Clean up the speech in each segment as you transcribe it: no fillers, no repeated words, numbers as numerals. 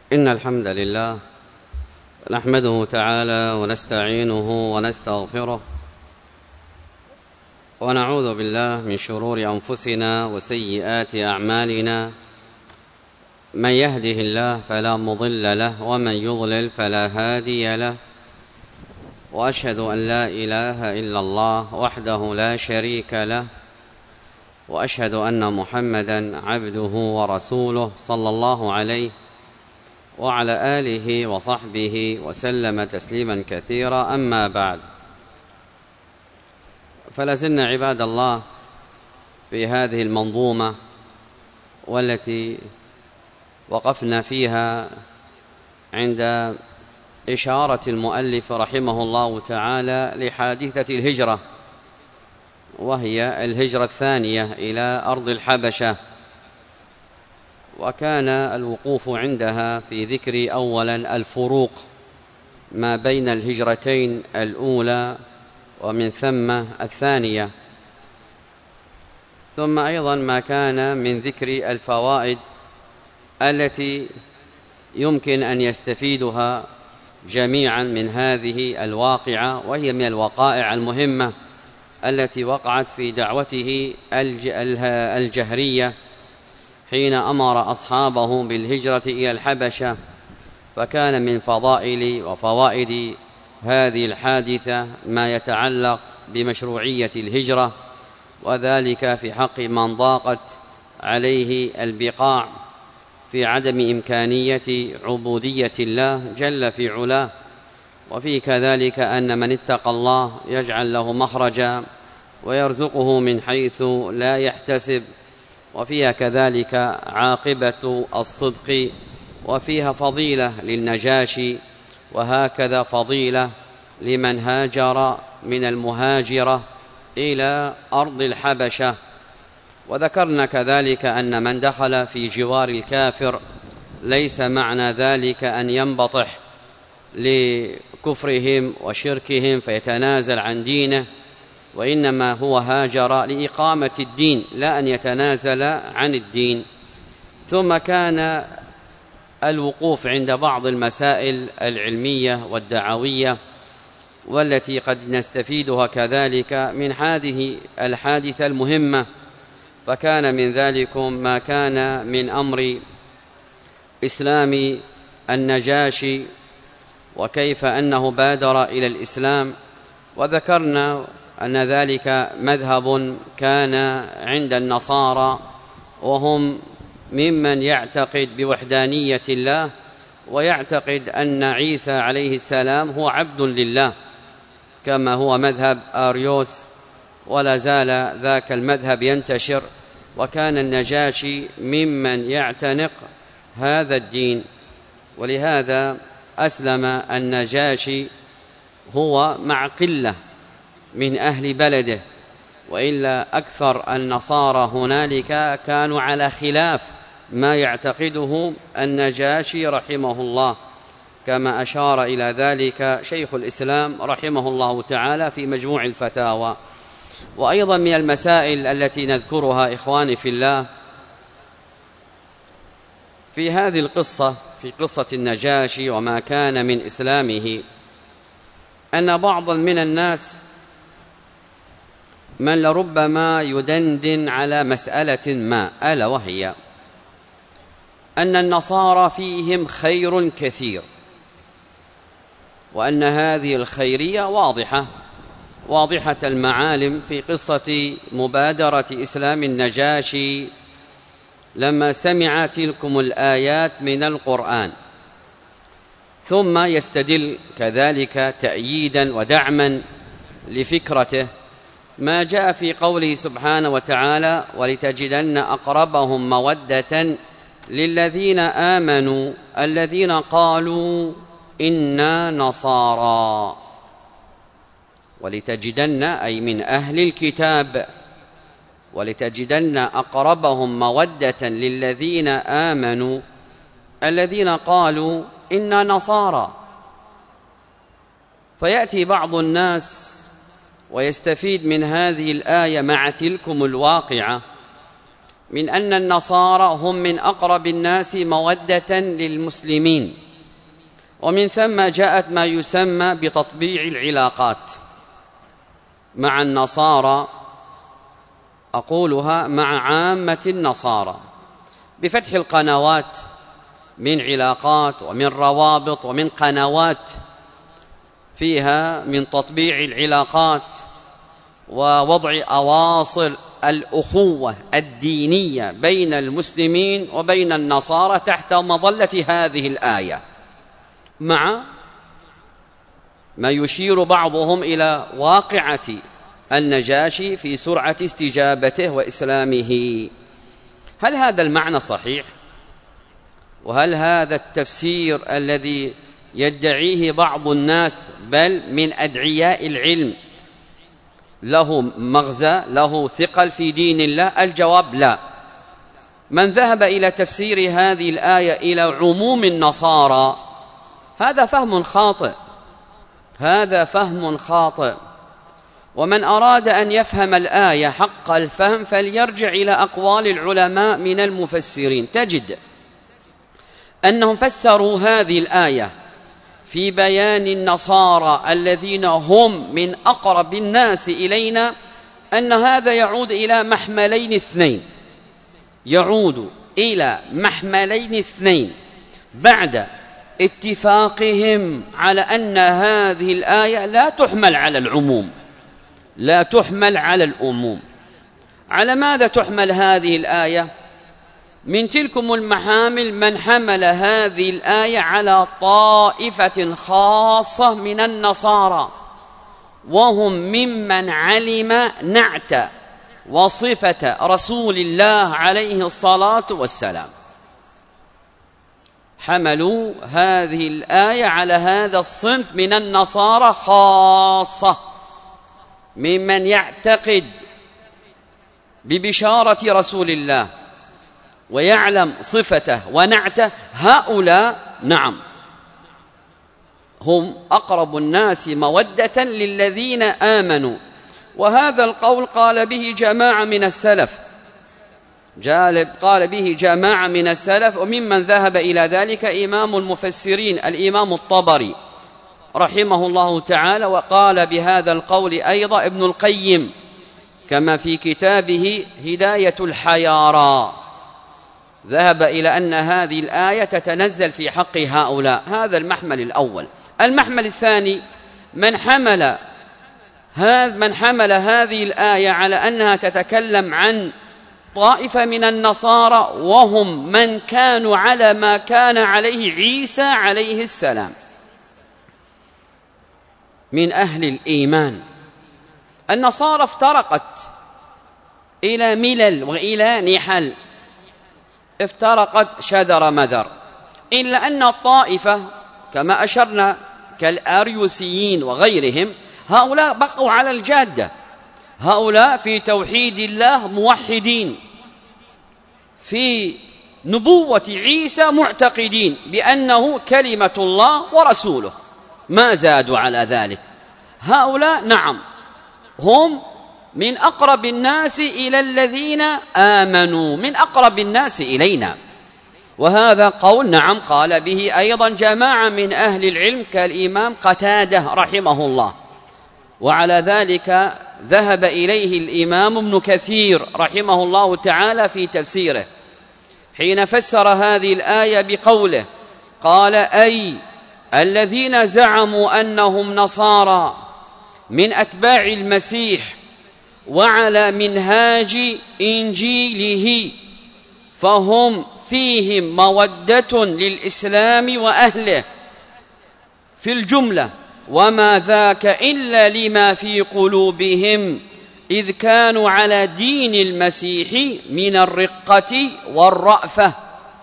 إن الحمد لله نحمده تعالى ونستعينه ونستغفره ونعوذ بالله من شرور أنفسنا وسيئات أعمالنا. من يهده الله فلا مضل له ومن يضلل فلا هادي له، وأشهد أن لا إله إلا الله وحده لا شريك له، وأشهد أن محمدا عبده ورسوله صلى الله عليه وعلى آله وصحبه وسلم تسليما كثيرا. أما بعد، فلازلنا عباد الله في هذه المنظومة والتي وقفنا فيها عند إشارة المؤلف رحمه الله تعالى لحادثة الهجرة، وهي الهجرة الثانية إلى أرض الحبشة. وكان الوقوف عندها في ذكر أولا الفروق ما بين الهجرتين الأولى ومن ثم الثانية، ثم أيضا ما كان من ذكر الفوائد التي يمكن أن يستفيدها جميعا من هذه الواقعة، وهي من الوقائع المهمة التي وقعت في دعوته الجهرية حين أمر أصحابه بالهجرة إلى الحبشة. فكان من فضائل وفوائد هذه الحادثة ما يتعلق بمشروعية الهجرة، وذلك في حق من ضاقت عليه البقاع في عدم إمكانية عبودية الله جل في علاه، وفي كذلك أن من اتقى الله يجعل له مخرجا ويرزقه من حيث لا يحتسب، وفيها كذلك عاقبة الصدق، وفيها فضيلة للنجاشي، وهكذا فضيلة لمن هاجر من المهاجرة إلى أرض الحبشة. وذكرنا كذلك أن من دخل في جوار الكافر ليس معنى ذلك أن ينبطح لكفرهم وشركهم فيتنازل عن دينه، وإنما هو هاجر لإقامة الدين لا أن يتنازل عن الدين. ثم كان الوقوف عند بعض المسائل العلمية والدعوية والتي قد نستفيدها كذلك من هذه الحادثة المهمة. فكان من ذلك ما كان من أمر إسلام النجاشي وكيف أنه بادر إلى الإسلام، وذكرنا أن ذلك مذهب كان عند النصارى، وهم ممن يعتقد بوحدانية الله ويعتقد أن عيسى عليه السلام هو عبد لله، كما هو مذهب آريوس، ولا زال ذاك المذهب ينتشر. وكان النجاشي ممن يعتنق هذا الدين، ولهذا أسلم النجاشي هو مع قلة من أهل بلده، وإلا أكثر النصارى هنالك كانوا على خلاف ما يعتقده النجاشي رحمه الله، كما أشار إلى ذلك شيخ الإسلام رحمه الله تعالى في مجموع الفتاوى. وأيضا من المسائل التي نذكرها إخواني في الله في هذه القصة، في قصة النجاشي وما كان من إسلامه، أن بعضا من الناس من لربما يدندن على مسألة ما، ألا وهي أن النصارى فيهم خير كثير، وأن هذه الخيرية واضحة المعالم في قصة مبادرة إسلام النجاشي لما سمع تلكم الآيات من القرآن. ثم يستدل كذلك تأييدا ودعما لفكرته ما جاء في قوله سبحانه وتعالى: ولتجدن أقربهم مودة للذين آمنوا الذين قالوا إنا نصارى. ولتجدن أي من أهل الكتاب، ولتجدن أقربهم مودة للذين آمنوا الذين قالوا إنا نصارى. فيأتي بعض الناس ويستفيد من هذه الآية مع تلكم الواقعة من أن النصارى هم من أقرب الناس مودة للمسلمين، ومن ثم جاءت ما يسمى بتطبيع العلاقات مع النصارى، أقولها مع عامة النصارى، بفتح القنوات من علاقات ومن روابط ومن قنوات فيها من تطبيع العلاقات ووضع أواصر الأخوة الدينية بين المسلمين وبين النصارى تحت مظلة هذه الآية، مع ما يشير بعضهم إلى واقعة النجاشي في سرعة استجابته وإسلامه. هل هذا المعنى صحيح؟ وهل هذا التفسير الذي يدعيه بعض الناس بل من أدعياء العلم له مغزى، له ثقل في دين الله؟ الجواب لا. من ذهب إلى تفسير هذه الآية إلى عموم النصارى هذا فهم خاطئ، هذا فهم خاطئ. ومن أراد أن يفهم الآية حق الفهم فليرجع إلى أقوال العلماء من المفسرين، تجد أنهم فسروا هذه الآية في بيان النصارى الذين هم من أقرب الناس إلينا أن هذا يعود إلى محملين اثنين، يعود إلى محملين اثنين بعد اتفاقهم على أن هذه الآية لا تحمل على العموم، لا تحمل على العموم. على ماذا تحمل هذه الآية؟ من تلكم المحامل من حمل هذه الآية على طائفة خاصة من النصارى، وهم ممن علم نعت وصفة رسول الله عليه الصلاة والسلام، حملوا هذه الآية على هذا الصنف من النصارى خاصة، ممن يعتقد ببشارة رسول الله ويعلم صفته ونعته. هؤلاء نعم هم أقرب الناس مودة للذين آمنوا. وهذا القول قال به جماعة من السلف، قال به جماعة من السلف، وممن ذهب إلى ذلك إمام المفسرين الإمام الطبري رحمه الله تعالى، وقال بهذا القول أيضا ابن القيم كما في كتابه هداية الحيارى، ذهب إلى أن هذه الآية تتنزل في حق هؤلاء. هذا المحمل الأول. المحمل الثاني من حمل هذه الآية على أنها تتكلم عن طائفة من النصارى وهم من كانوا على ما كان عليه عيسى عليه السلام من أهل الإيمان. النصارى افترقت إلى ملل وإلى نحل، افترقت شذر مذر، إلا أن الطائفة كما أشرنا كالأريوسيين وغيرهم هؤلاء بقوا على الجادة، هؤلاء في توحيد الله موحدين، في نبوة عيسى معتقدين بأنه كلمة الله ورسوله، ما زادوا على ذلك. هؤلاء نعم هم من أقرب الناس إلى الذين آمنوا، من أقرب الناس إلينا. وهذا قول نعم قال به أيضا جماعة من أهل العلم كالإمام قتادة رحمه الله، وعلى ذلك ذهب إليه الإمام ابن كثير رحمه الله تعالى في تفسيره حين فسر هذه الآية بقوله قال أي الذين زعموا أنهم نصارى من أتباع المسيح وعلى منهاج إنجيله فهم فيهم مودة للإسلام وأهله في الجملة، وما ذاك إلا لما في قلوبهم إذ كانوا على دين المسيح من الرقة والرأفة.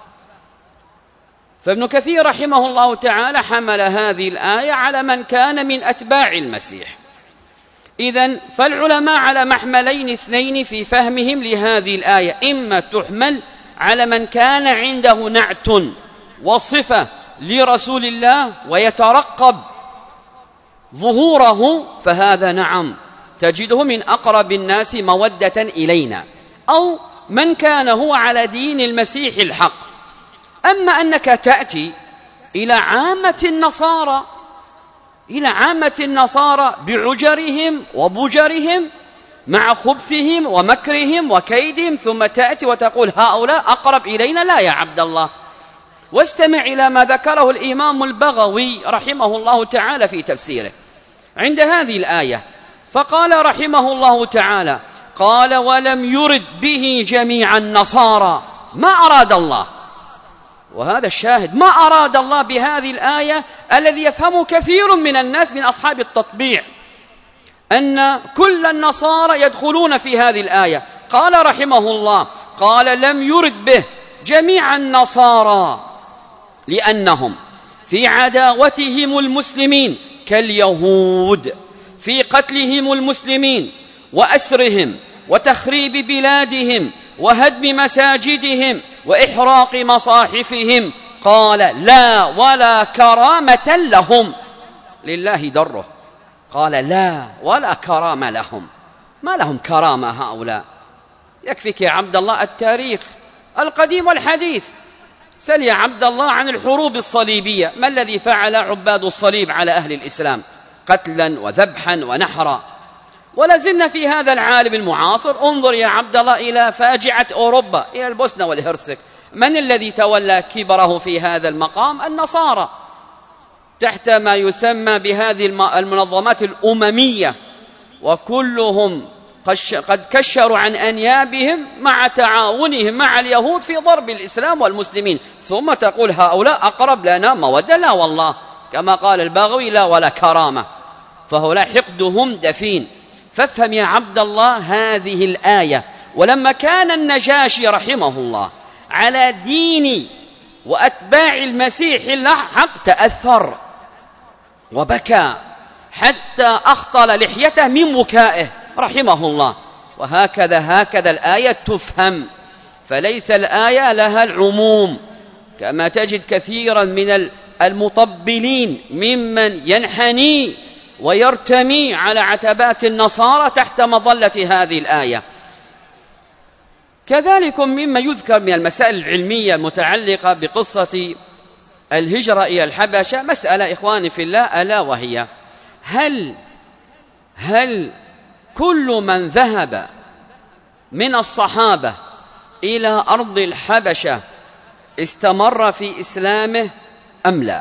فابن كثير رحمه الله تعالى حمل هذه الآية على من كان من أتباع المسيح. إذن فالعلماء على محملين اثنين في فهمهم لهذه الآية، إما تحمل على من كان عنده نعت وصفة لرسول الله ويترقب ظهوره، فهذا نعم تجده من أقرب الناس مودة إلينا، أو من كان هو على دين المسيح الحق. أما أنك تأتي إلى عامة النصارى بعجرهم وبجرهم مع خبثهم ومكرهم وكيدهم، ثم تأتي وتقول هؤلاء أقرب إلينا، لا يا عبد الله. واستمع إلى ما ذكره الإمام البغوي رحمه الله تعالى في تفسيره عند هذه الآية، فقال رحمه الله تعالى: قال: ولم يرد به جميع النصارى، ما أراد الله. وهذا الشاهد، ما أراد الله بهذه الآية الذي يفهمه كثير من الناس من أصحاب التطبيع، أن كل النصارى يدخلون في هذه الآية. قال رحمه الله: قال: لم يرد به جميع النصارى، لأنهم في عداوتهم المسلمين كاليهود، في قتلهم المسلمين وأسرهم وتخريب بلادهم وهدم مساجدهم وإحراق مصاحفهم. قال: لا ولا كرامة لهم، لله دره. قال: لا ولا كرامة لهم، ما لهم كرامة هؤلاء. يكفيك يا عبد الله التاريخ القديم والحديث. سل يا عبد الله عن الحروب الصليبية، ما الذي فعل عباد الصليب على أهل الإسلام؟ قتلا وذبحا ونحرا. ولازلنا في هذا العالم المعاصر. انظر يا عبد الله إلى فاجعة أوروبا، إلى البوسنة والهرسك، من الذي تولى كبره في هذا المقام؟ النصارى، تحت ما يسمى بهذه المنظمات الأممية، وكلهم قد كشروا عن أنيابهم مع تعاونهم مع اليهود في ضرب الإسلام والمسلمين. ثم تقول هؤلاء أقرب لنا مودة؟ لا والله، كما قال الباغوي: لا ولا كرامة. فهؤلاء حقدهم دفين. فافهم يا عبد الله هذه الآية. ولما كان النجاشي رحمه الله على دين وأتباع المسيح الحق تأثر وبكى حتى أخطل لحيته من بكائه رحمه الله. هكذا الآية تفهم. فليس الآية لها العموم، كما تجد كثيرا من المطبلين ممن ينحني ويرتمي على عتبات النصارى تحت مظلة هذه الآية. كذلك مما يذكر من المسائل العلمية المتعلقة بقصة الهجرة إلى الحبشة مسألة إخواني في الله، ألا وهي: هل كل من ذهب من الصحابة إلى أرض الحبشة استمر في إسلامه أم لا؟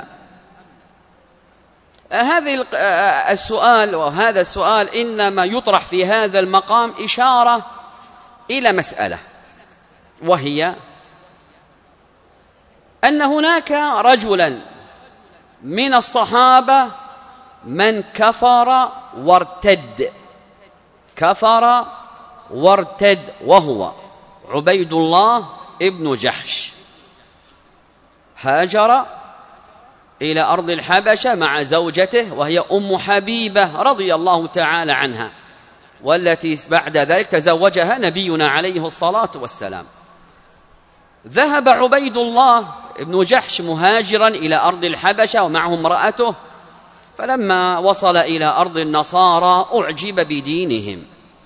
هذا السؤال إنما يطرح في هذا المقام إشارة إلى مسألة، وهي أن هناك رجلا من الصحابة من كفر وارتد، وهو عبيد الله ابن جحش. هاجر إلى أرض الحبشة مع زوجته وهي أم حبيبة رضي الله تعالى عنها، والتي بعد ذلك تزوجها نبينا عليه الصلاة والسلام. ذهب عبيد الله ابن جحش مهاجرا إلى أرض الحبشة ومعه امرأته، فلما وصل إلى أرض النصارى أعجب بدينهم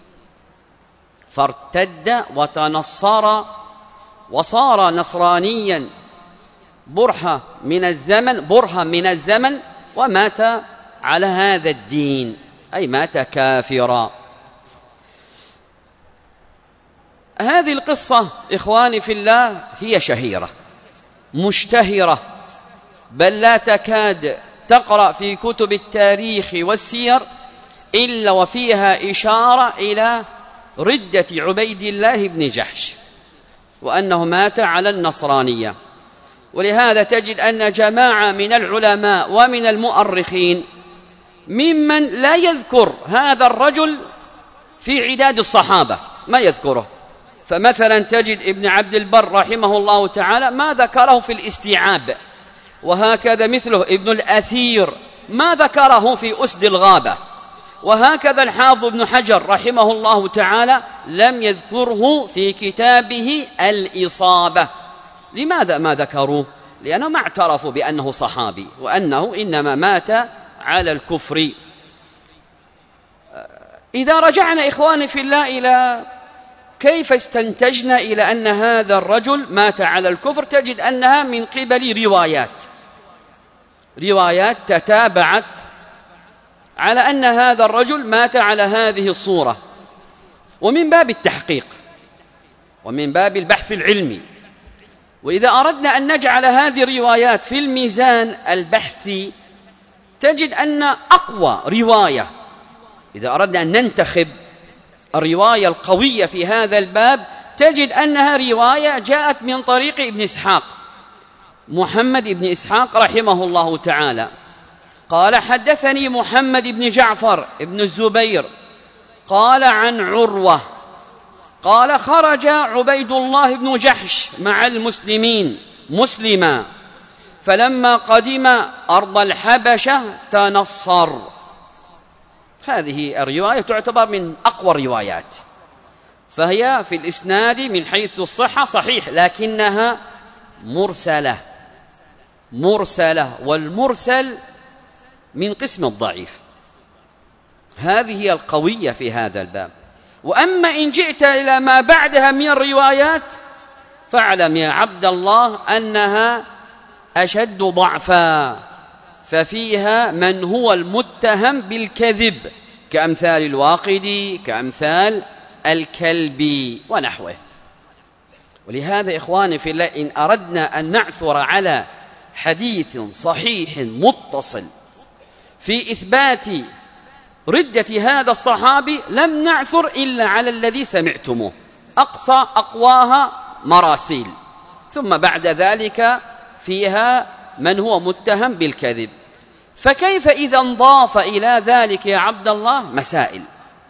فارتد وتنصر وصار نصرانيا برهة من الزمن ومات على هذا الدين، أي مات كافرا. هذه القصة إخواني في الله هي شهيرة مشتهرة، بل لا تكاد تقرأ في كتب التاريخ والسير إلا وفيها إشارة إلى ردة عبيد الله بن جحش وأنه مات على النصرانية. ولهذا تجد أن جماعة من العلماء ومن المؤرخين ممن لا يذكر هذا الرجل في عداد الصحابة، ما يذكره. فمثلا تجد ابن عبد البر رحمه الله تعالى ما ذكره في الاستيعاب، وهكذا مثله ابن الأثير ما ذكره في أسد الغابة، وهكذا الحافظ ابن حجر رحمه الله تعالى لم يذكره في كتابه الإصابة. لماذا ما ذكروه؟ لأنه ما اعترفوا بأنه صحابي، وأنه إنما مات على الكفر. إذا رجعنا إخواني في الله إلى كيف استنتجنا إلى أن هذا الرجل مات على الكفر؟ تجد أنها من قبل روايات تتابعت على أن هذا الرجل مات على هذه الصورة. ومن باب التحقيق ومن باب البحث العلمي، وإذا أردنا أن نجعل هذه الروايات في الميزان البحثي تجد أن أقوى رواية، إذا أردنا أن ننتخب الرواية القوية في هذا الباب، تجد أنها رواية جاءت من طريق ابن إسحاق، محمد بن إسحاق رحمه الله تعالى، قال حدثني محمد بن جعفر بن الزبير قال عن عروة قال خرج عبيد الله بن جحش مع المسلمين مسلما، فلما قدم أرض الحبشة تنصر. هذه الرواية تعتبر من أقوى الروايات، فهي في الإسناد من حيث الصحة صحيح، لكنها مرسلة، والمرسل من قسم الضعيف. هذه هي القوية في هذا الباب. وأما إن جئت إلى ما بعدها من الروايات فاعلم يا عبد الله أنها أشد ضعفا، ففيها من هو المتهم بالكذب كأمثال الواقدي، كأمثال الكلبي ونحوه. ولهذا إخواني في الله، إن أردنا أن نعثر على حديث صحيح متصل في إثبات ردة هذا الصحابي لم نعثر إلا على الذي سمعتموه، أقواها مراسيل، ثم بعد ذلك فيها من هو متهم بالكذب. فكيف إذا انضاف إلى ذلك يا عبد الله مسائل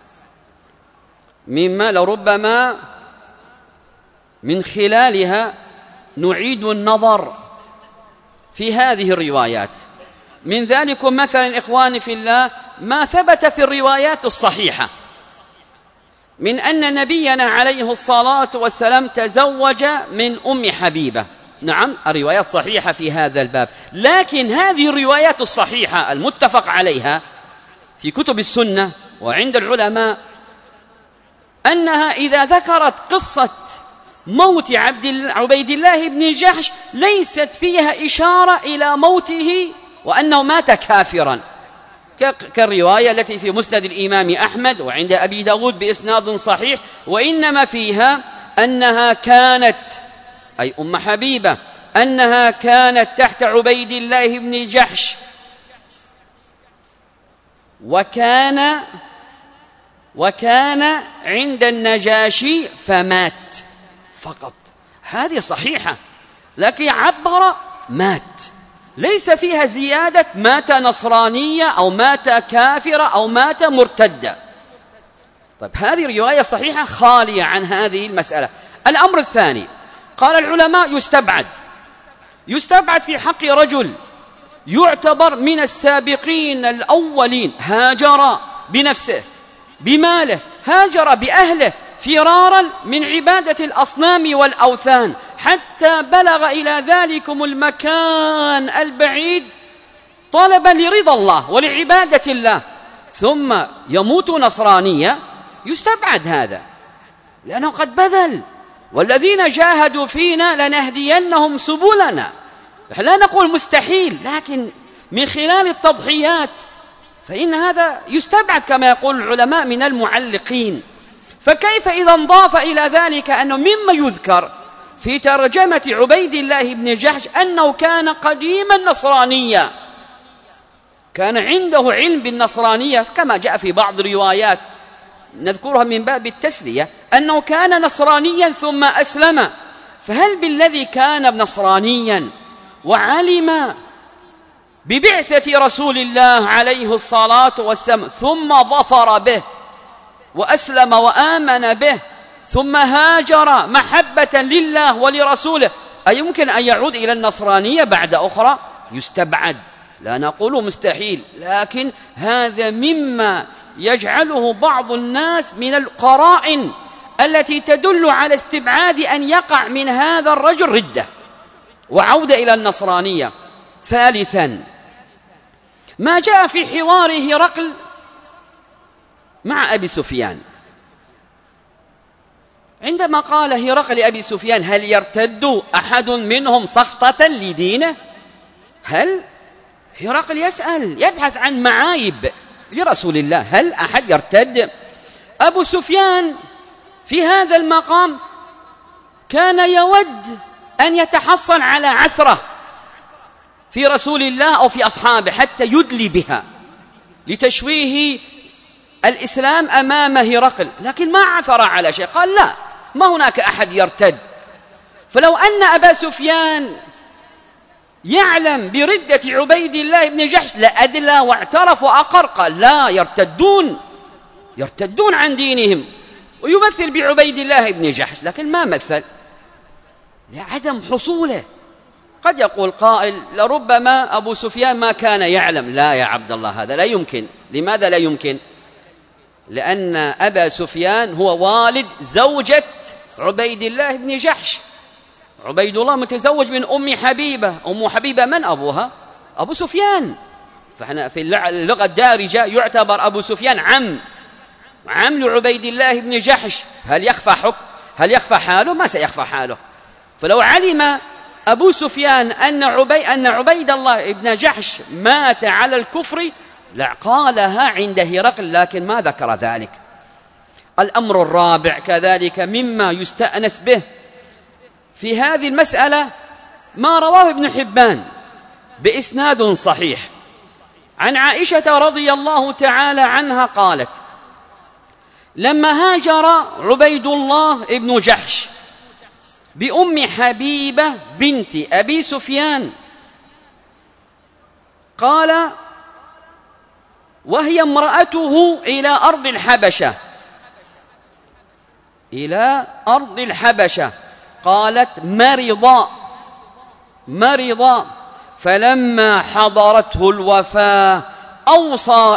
مما لربما من خلالها نعيد النظر في هذه الروايات. من ذلك مثلا إخواني في الله ما ثبت في الروايات الصحيحة من أن نبينا عليه الصلاة والسلام تزوج من أم حبيبة. نعم، الروايات صحيحة في هذا الباب، لكن هذه الروايات الصحيحة المتفق عليها في كتب السنة وعند العلماء أنها إذا ذكرت قصة موت عبيد الله بن جحش ليست فيها إشارة إلى موته وأنه مات كافرا، كالرواية التي في مسند الإمام أحمد وعند أبي داود بإسناد صحيح، وإنما فيها أنها كانت، أي أم حبيبة، أنها كانت تحت عبيد الله بن جحش وكان عند النجاشي فمات فقط. هذه صحيحة، لكن عبر مات، ليس فيها زيادة مات نصرانية أو مات كافرة أو مات مرتدة. طيب هذه رواية صحيحة خالية عن هذه المسألة. الأمر الثاني، قال العلماء يستبعد في حق رجل يعتبر من السابقين الأولين، هاجر بنفسه بماله، هاجر بأهله فرارا من عبادة الأصنام والأوثان حتى بلغ إلى ذلكم المكان البعيد طلبا لرضا الله ولعبادة الله، ثم يموت نصرانيا. يستبعد هذا لأنه قد بذل، والذين جاهدوا فينا لنهدينهم سبلنا. لا نقول مستحيل، لكن من خلال التضحيات فإن هذا يستبعد كما يقول العلماء من المعلقين. فكيف إذا انضاف إلى ذلك أنه مما يذكر في ترجمة عبيد الله بن جحش أنه كان قديما نصرانيا، كان عنده علم بالنصرانية كما جاء في بعض الروايات نذكرها من باب التسلية أنه كان نصرانيا ثم أسلم. فهل بالذي كان نصرانيا وعلم ببعثة رسول الله عليه الصلاة والسلام ثم ظفر به وأسلم وآمن به ثم هاجر محبة لله ولرسوله، أيمكن أن يعود إلى النصرانية بعد أخرى؟ يستبعد، لا نقول مستحيل، لكن هذا مما يجعله بعض الناس من القرائن التي تدل على استبعاد أن يقع من هذا الرجل ردة وعودة إلى النصرانية. ثالثا، ما جاء في حوار هرقل مع أبي سفيان. عندما قال هرقل لأبي سفيان هل يرتد أحد منهم سخطة لدينه؟ هل هرقل يسأل يبحث عن معايب لرسول الله، هل أحد يرتد؟ أبو سفيان في هذا المقام كان يود أن يتحصل على عثرة في رسول الله أو في أصحابه حتى يدلي بها لتشويه الإسلام أمام هرقل، لكن ما عثر على شيء، قال لا، ما هناك أحد يرتد. فلو أن أبا سفيان يعلم بردة عبيد الله بن جحش لأدلى واعترف وأقر، قال لا، يرتدون عن دينهم، ويمثل بعبيد الله بن جحش، لكن ما مثل لعدم حصوله. قد يقول قائل لربما أبو سفيان ما كان يعلم. لا يا عبد الله، هذا لا يمكن. لماذا لا يمكن؟ لأن أبا سفيان هو والد زوجة عبيد الله بن جحش. عبيد الله متزوج من أم حبيبة. أم حبيبة من أبوها؟ أبو سفيان. فإحنا في اللغة الدارجة يعتبر أبو سفيان عم لعبيد الله بن جحش. هل يخفى حاله؟ ما سيخفى حاله. فلو علم أبو سفيان أن عبيد الله بن جحش مات على الكفر لقالها عند هرقل، لكن ما ذكر ذلك. الأمر الرابع كذلك مما يستأنس به في هذه المسألة ما رواه ابن حبان بإسناد صحيح عن عائشة رضي الله تعالى عنها قالت: لما هاجر عبيد الله ابن جحش بأم حبيبة بنت أبي سفيان، قال وهي امرأته إلى أرض الحبشة، قالت مرض فلما حضرته الوفاة أوصى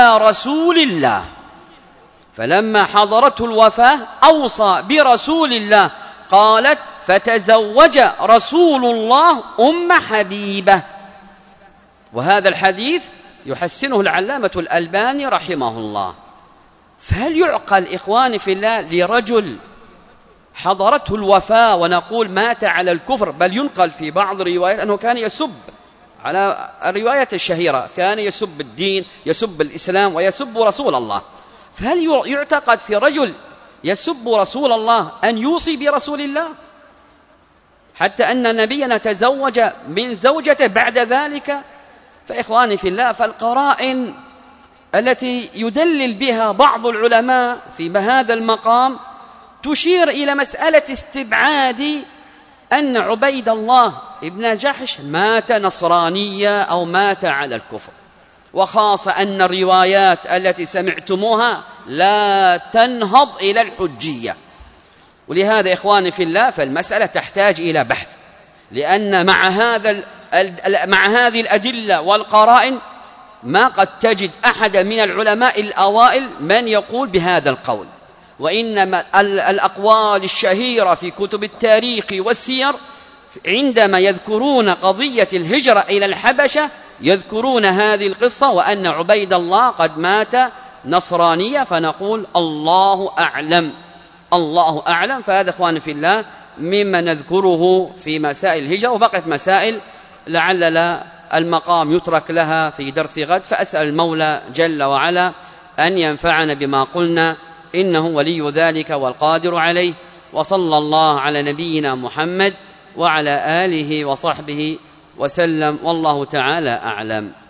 برسول الله، قالت فتزوج رسول الله أم حبيبة. وهذا الحديث يحسنه العلامة الألباني رحمه الله. فهل يعقل إخواني في الله لرجل حضرته الوفاة ونقول مات على الكفر؟ بل ينقل في بعض الروايات أنه كان يسب، على الرواية الشهيرة كان يسب الدين، يسب الإسلام، ويسب رسول الله. فهل يعتقد في رجل يسب رسول الله أن يوصي برسول الله؟ حتى أن نبينا تزوج من زوجته بعد ذلك. فإخواني في الله، فالقرائن التي يدلل بها بعض العلماء في هذا المقام تشير إلى مسألة استبعاد أن عبيد الله ابن جحش مات نصرانيا أو مات على الكفر، وخاصة أن الروايات التي سمعتموها لا تنهض إلى الحجية. ولهذا إخواني في الله، فالمسألة تحتاج إلى بحث، لأن مع هذه الأدلة والقرائن ما قد تجد أحد من العلماء الأوائل من يقول بهذا القول. وإنما الأقوال الشهيرة في كتب التاريخ والسير عندما يذكرون قضية الهجرة إلى الحبشة يذكرون هذه القصة، وأن عبيد الله قد مات نصرانيا، فنقول الله أعلم. فهذا إخواني في الله مما نذكره في مسائل الهجرة، وبقيت مسائل لعل المقام يترك لها في درس غد. فأسأل المولى جل وعلا أن ينفعنا بما قلنا، إنه ولي ذلك والقادر عليه. وصلى الله على نبينا محمد وعلى آله وصحبه وسلم، والله تعالى أعلم.